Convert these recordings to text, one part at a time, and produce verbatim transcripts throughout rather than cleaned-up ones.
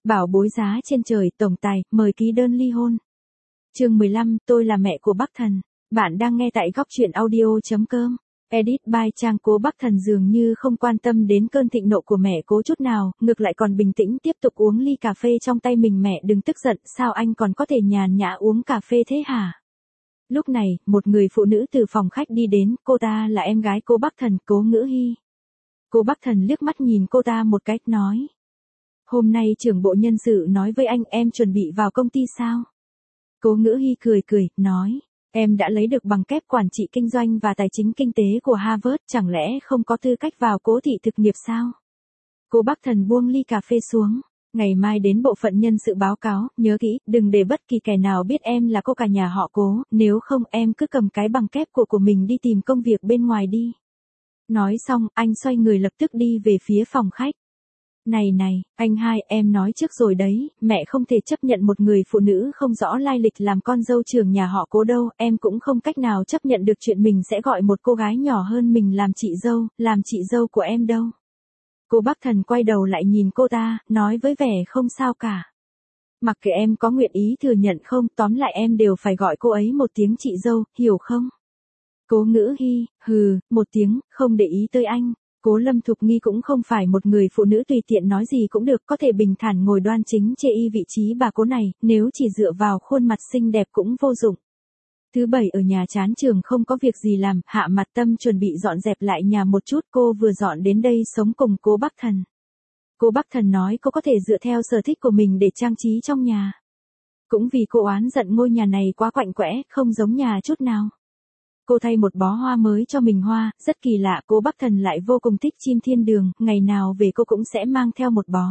Bảo bối giá trên trời, tổng tài, mời ký đơn ly hôn. Chương mười lăm, tôi là mẹ của Bắc Thần. Bạn đang nghe tại góc truyện audio.com. Edit by Trang. Cố Bắc Thần dường như không quan tâm đến cơn thịnh nộ của mẹ Cố chút nào, ngược lại còn bình tĩnh tiếp tục uống ly cà phê trong tay mình. Mẹ đừng tức giận, sao anh còn có thể nhàn nhã uống cà phê thế hả? Lúc này, một người phụ nữ từ phòng khách đi đến, cô ta là em gái Cố Bắc Thần, Cố Ngữ Hy. Cố Bắc Thần liếc mắt nhìn cô ta một cái, nói. Hôm nay trưởng bộ nhân sự nói với anh em chuẩn bị vào công ty sao? Cố Ngữ Hy cười cười, nói. Em đã lấy được bằng kép quản trị kinh doanh và tài chính kinh tế của Harvard, chẳng lẽ không có tư cách vào Cố thị thực nghiệp sao? Cố Bắc Thần buông ly cà phê xuống. Ngày mai đến bộ phận nhân sự báo cáo, nhớ kỹ, đừng để bất kỳ kẻ nào biết em là cô cả nhà họ Cố, nếu không em cứ cầm cái bằng kép của của mình đi tìm công việc bên ngoài đi. Nói xong, anh xoay người lập tức đi về phía phòng khách. Này này, anh hai, em nói trước rồi đấy, mẹ không thể chấp nhận một người phụ nữ không rõ lai lịch làm con dâu trưởng nhà họ Cố đâu, em cũng không cách nào chấp nhận được chuyện mình sẽ gọi một cô gái nhỏ hơn mình làm chị dâu, làm chị dâu của em đâu. Cố Bắc Thần quay đầu lại nhìn cô ta, nói với vẻ không sao cả. Mặc kệ em có nguyện ý thừa nhận không, tóm lại em đều phải gọi cô ấy một tiếng chị dâu, hiểu không? Cố Ngữ Hy, hừ, một tiếng, không để ý tới anh. Cố Lâm Thục Nghi cũng không phải một người phụ nữ tùy tiện nói gì cũng được, có thể bình thản ngồi đoan chính chê y vị trí bà Cố này, nếu chỉ dựa vào khuôn mặt xinh đẹp cũng vô dụng. Thứ bảy ở nhà chán trường không có việc gì làm, Hạ Mặt Tâm chuẩn bị dọn dẹp lại nhà một chút, cô vừa dọn đến đây sống cùng Cố Bắc Thần. Cố Bắc Thần nói cô có thể dựa theo sở thích của mình để trang trí trong nhà. Cũng vì cô oán giận ngôi nhà này quá quạnh quẽ, không giống nhà chút nào. Cô thay một bó hoa mới cho mình hoa, rất kỳ lạ, Cố Bắc Thần lại vô cùng thích chim thiên đường, ngày nào về cô cũng sẽ mang theo một bó.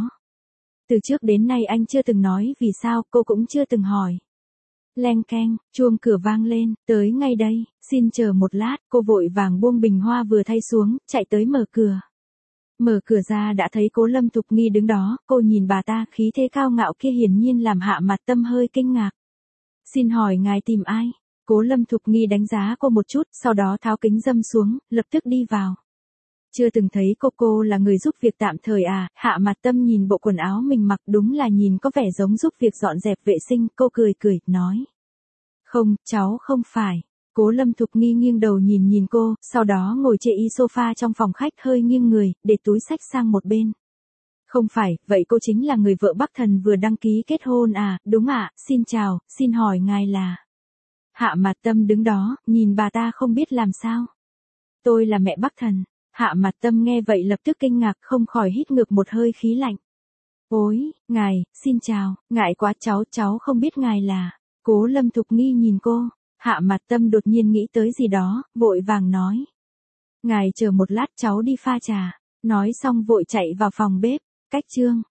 Từ trước đến nay anh chưa từng nói vì sao, cô cũng chưa từng hỏi. Leng keng, chuông cửa vang lên, tới ngay đây, xin chờ một lát, cô vội vàng buông bình hoa vừa thay xuống, chạy tới mở cửa. Mở cửa ra đã thấy Cố Lâm Thục Nghi đứng đó, cô nhìn bà ta, khí thế cao ngạo kia hiển nhiên làm Hạ Mặt Tâm hơi kinh ngạc. Xin hỏi ngài tìm ai? Cố Lâm Thục Nghi đánh giá cô một chút, sau đó tháo kính râm xuống, lập tức đi vào. Chưa từng thấy cô cô là người giúp việc tạm thời à? Hạ Mặt Tâm nhìn bộ quần áo mình mặc đúng là nhìn có vẻ giống giúp việc dọn dẹp vệ sinh, cô cười cười, nói. Không, cháu không phải. Cố Lâm Thục Nghi nghiêng đầu nhìn nhìn cô, sau đó ngồi chê y sofa trong phòng khách hơi nghiêng người, để túi xách sang một bên. Không phải, vậy cô chính là người vợ Bắc Thần vừa đăng ký kết hôn à? Đúng ạ, xin chào, xin hỏi ngài là... Hạ Mặt Tâm đứng đó, nhìn bà ta không biết làm sao. Tôi là mẹ Bắc Thần. Hạ Mặt Tâm nghe vậy lập tức kinh ngạc, không khỏi hít ngược một hơi khí lạnh. Ôi, ngài, xin chào, ngại quá, cháu, cháu không biết ngài là... Cố Lâm Thục Nghi nhìn cô, Hạ Mặt Tâm đột nhiên nghĩ tới gì đó, vội vàng nói. Ngài chờ một lát cháu đi pha trà, nói xong vội chạy vào phòng bếp, cách chương.